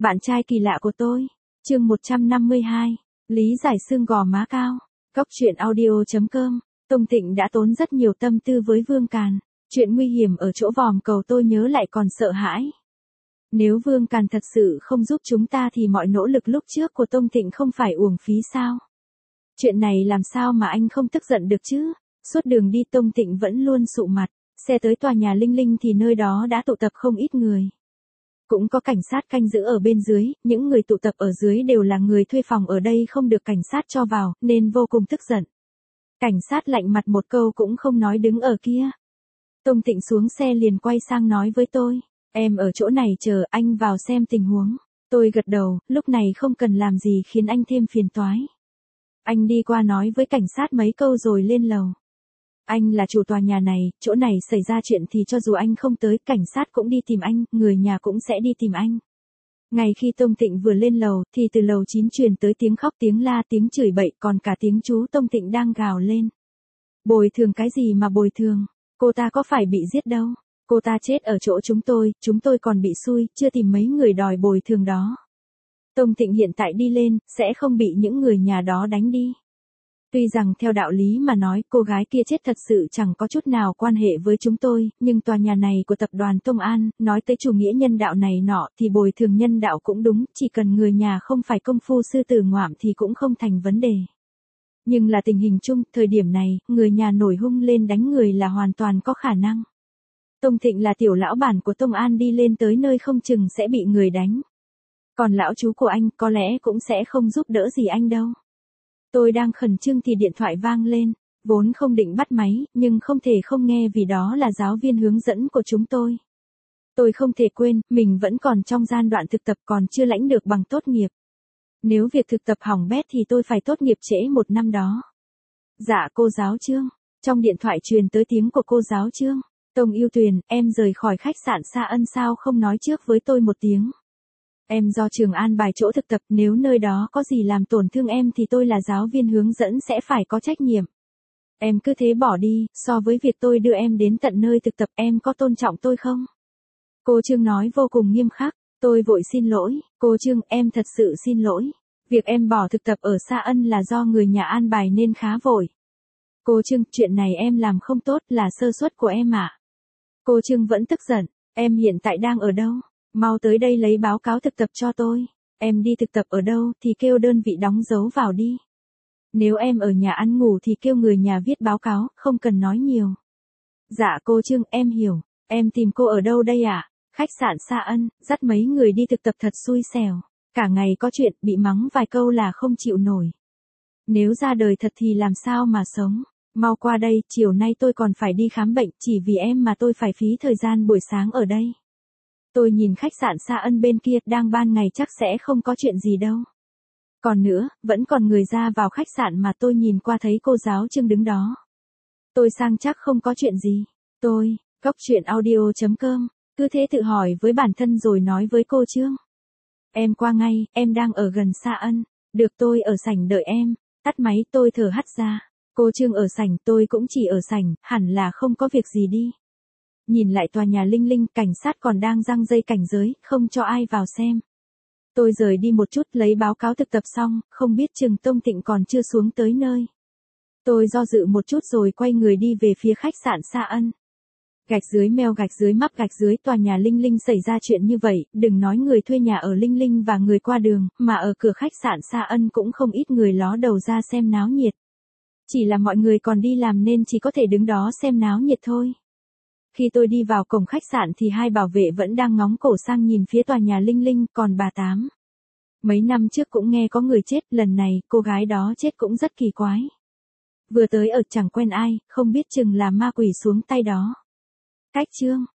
Bạn trai kỳ lạ của tôi. Chương 152. Lý giải xương gò má cao. Góc truyện audio.com. Tông Tịnh đã tốn rất nhiều tâm tư với Vương Càn. Chuyện nguy hiểm ở chỗ vòm cầu tôi nhớ lại còn sợ hãi. Nếu Vương Càn thật sự không giúp chúng ta thì mọi nỗ lực lúc trước của Tông Tịnh không phải uổng phí sao? Chuyện này làm sao mà anh không tức giận được chứ? Suốt đường đi Tông Tịnh vẫn luôn sụ mặt. Xe tới tòa nhà Linh Linh thì nơi đó đã tụ tập không ít người. Cũng có cảnh sát canh giữ ở bên dưới, những người tụ tập ở dưới đều là người thuê phòng ở đây không được cảnh sát cho vào, nên vô cùng tức giận. Cảnh sát lạnh mặt một câu cũng không nói đứng ở kia. Tông Tịnh xuống xe liền quay sang nói với tôi, em ở chỗ này chờ anh vào xem tình huống. Tôi gật đầu, lúc này không cần làm gì khiến anh thêm phiền toái. Anh đi qua nói với cảnh sát mấy câu rồi lên lầu. Anh là chủ tòa nhà này, chỗ này xảy ra chuyện thì cho dù anh không tới, cảnh sát cũng đi tìm anh, người nhà cũng sẽ đi tìm anh. Ngay khi Tông Tịnh vừa lên lầu, thì từ lầu 9 truyền tới tiếng khóc tiếng la tiếng chửi bậy, còn cả tiếng chú Tông Tịnh đang gào lên. Bồi thường cái gì mà bồi thường, cô ta có phải bị giết đâu, cô ta chết ở chỗ chúng tôi còn bị xui, chưa tìm mấy người đòi bồi thường đó. Tông Tịnh hiện tại đi lên, sẽ không bị những người nhà đó đánh đi. Tuy rằng theo đạo lý mà nói cô gái kia chết thật sự chẳng có chút nào quan hệ với chúng tôi, nhưng tòa nhà này của tập đoàn Tông An, nói tới chủ nghĩa nhân đạo này nọ thì bồi thường nhân đạo cũng đúng, chỉ cần người nhà không phải công phu sư tử ngoạm thì cũng không thành vấn đề. Nhưng là tình hình chung, thời điểm này, người nhà nổi hung lên đánh người là hoàn toàn có khả năng. Tông Thịnh là tiểu lão bản của Tông An đi lên tới nơi không chừng sẽ bị người đánh. Còn lão chú của anh có lẽ cũng sẽ không giúp đỡ gì anh đâu. Tôi đang khẩn trương thì điện thoại vang lên, vốn không định bắt máy, nhưng không thể không nghe vì đó là giáo viên hướng dẫn của chúng tôi. Tôi không thể quên, mình vẫn còn trong giai đoạn thực tập còn chưa lãnh được bằng tốt nghiệp. Nếu việc thực tập hỏng bét thì tôi phải tốt nghiệp trễ 1 năm đó. Dạ cô giáo Trương, trong điện thoại truyền tới tiếng của cô giáo Trương. Tông Yêu Tuyền, em rời khỏi khách sạn Sa Ân sao không nói trước với tôi một tiếng. Em do trường an bài chỗ thực tập, nếu nơi đó có gì làm tổn thương em thì tôi là giáo viên hướng dẫn sẽ phải có trách nhiệm. Em cứ thế bỏ đi, so với việc tôi đưa em đến tận nơi thực tập em có tôn trọng tôi không? Cô Trương nói vô cùng nghiêm khắc, tôi vội xin lỗi, cô Trương em thật sự xin lỗi. Việc em bỏ thực tập ở Sa Ân là do người nhà an bài nên khá vội. Cô Trương, chuyện này em làm không tốt là sơ suất của em ạ. Cô Trương vẫn tức giận, em hiện tại đang ở đâu? Mau tới đây lấy báo cáo thực tập cho tôi. Em đi thực tập ở đâu thì kêu đơn vị đóng dấu vào đi. Nếu em ở nhà ăn ngủ thì kêu người nhà viết báo cáo, không cần nói nhiều. Dạ cô Trương, em hiểu. Em tìm cô ở đâu đây ạ? Khách sạn Sa Ân, dắt mấy người đi thực tập thật xui xẻo. Cả ngày có chuyện, bị mắng vài câu là không chịu nổi. Nếu ra đời thật thì làm sao mà sống. Mau qua đây, chiều nay tôi còn phải đi khám bệnh, chỉ vì em mà tôi phải phí thời gian buổi sáng ở đây. Tôi nhìn khách sạn Sa Ân bên kia, đang ban ngày chắc sẽ không có chuyện gì đâu. Còn nữa, vẫn còn người ra vào khách sạn mà tôi nhìn qua thấy cô giáo Trương đứng đó. Tôi sang chắc không có chuyện gì. Tôi, góc truyện audio.com, cứ thế tự hỏi với bản thân rồi nói với cô Trương. Em qua ngay, em đang ở gần Sa Ân. Được tôi ở sảnh đợi em. Tắt máy tôi thở hắt ra. Cô Trương ở sảnh, tôi cũng chỉ ở sảnh, hẳn là không có việc gì đi. Nhìn lại tòa nhà Linh Linh, cảnh sát còn đang giăng dây cảnh giới, không cho ai vào xem. Tôi rời đi một chút lấy báo cáo thực tập xong, không biết chừng Tông Tịnh còn chưa xuống tới nơi. Tôi do dự một chút rồi quay người đi về phía khách sạn Sa Ân. Gạch dưới meo gạch dưới mắp gạch dưới tòa nhà Linh Linh xảy ra chuyện như vậy, đừng nói người thuê nhà ở Linh Linh và người qua đường, mà ở cửa khách sạn Sa Ân cũng không ít người ló đầu ra xem náo nhiệt. Chỉ là mọi người còn đi làm nên chỉ có thể đứng đó xem náo nhiệt thôi. Khi tôi đi vào cổng khách sạn thì hai bảo vệ vẫn đang ngóng cổ sang nhìn phía tòa nhà Linh Linh, còn bà Tám. Mấy năm trước cũng nghe có người chết, lần này cô gái đó chết cũng rất kỳ quái. Vừa tới ở chẳng quen ai, không biết chừng là ma quỷ xuống tay đó. Cách Trương,